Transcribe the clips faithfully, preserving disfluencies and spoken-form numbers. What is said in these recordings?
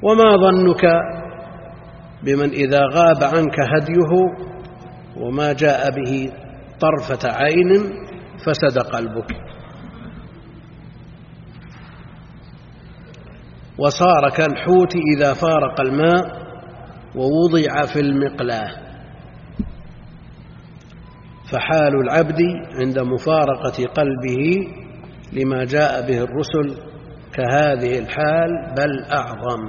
وما ظنك بمن إذا غاب عنك هديه وما جاء به طرفة عين فسد قلبك، وصار كالحوت إذا فارق الماء ووضع في المقلاة. فحال العبد عند مفارقة قلبه لما جاء به الرسل كهذه الحال بل أعظم،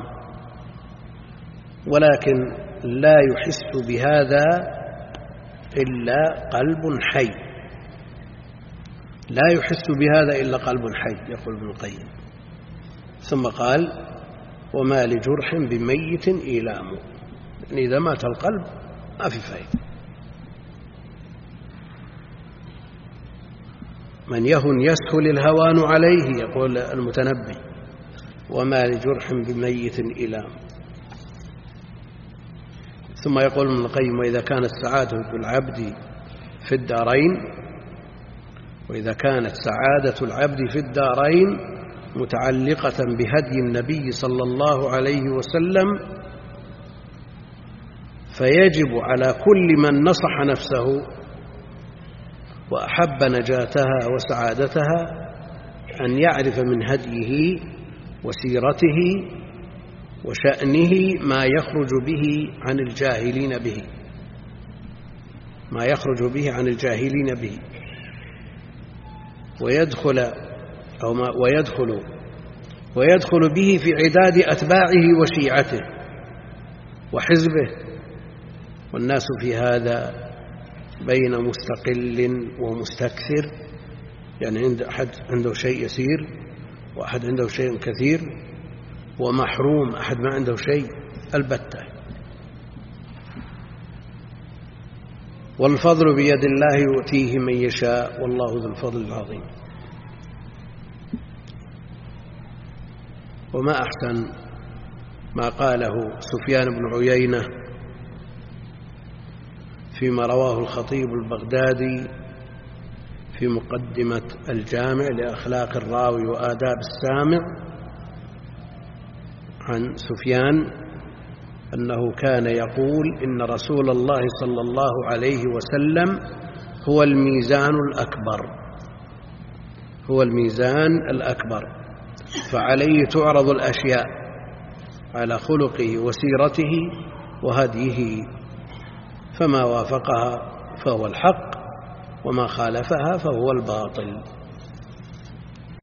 ولكن لا يحس بهذا إلا قلب حي، لا يحس بهذا إلا قلب حي، يقول ابن القيم. ثم قال وما لجرح بميت إيلام، يعني إذا مات القلب ما في فائدة. من يهن يسهل الهوان عليه، يقول المتنبي، وما لجرح بميت إيلام. ثم يقول ابن القيم وإذا كانت سعادة العبد في الدارين وإذا كانت سعادة العبد في الدارين متعلقة بهدي النبي صلى الله عليه وسلم فيجب على كل من نصح نفسه وأحب نجاتها وسعادتها أن يعرف من هديه وسيرته وشأنه ما يخرج به عن الجاهلين به ما يخرج به عن الجاهلين به ويدخل أو ما ويدخل ويدخل به في عداد أتباعه وشيعته وحزبه. والناس في هذا بين مستقل ومستكثر، يعني عند أحد عنده شيء يسير وأحد عنده شيء كثير، ومحروم أحد ما عنده شيء البتة. والفضل بيد الله يؤتيه من يشاء والله ذو الفضل العظيم. وما أحسن ما قاله سفيان بن عيينة فيما رواه الخطيب البغدادي في مقدمة الجامع لأخلاق الراوي وآداب السامع عن سفيان أنه كان يقول إن رسول الله صلى الله عليه وسلم هو الميزان الأكبر هو الميزان الأكبر فعليه تعرض الأشياء على خلقه وسيرته وهديه، فما وافقها فهو الحق وما خالفها فهو الباطل.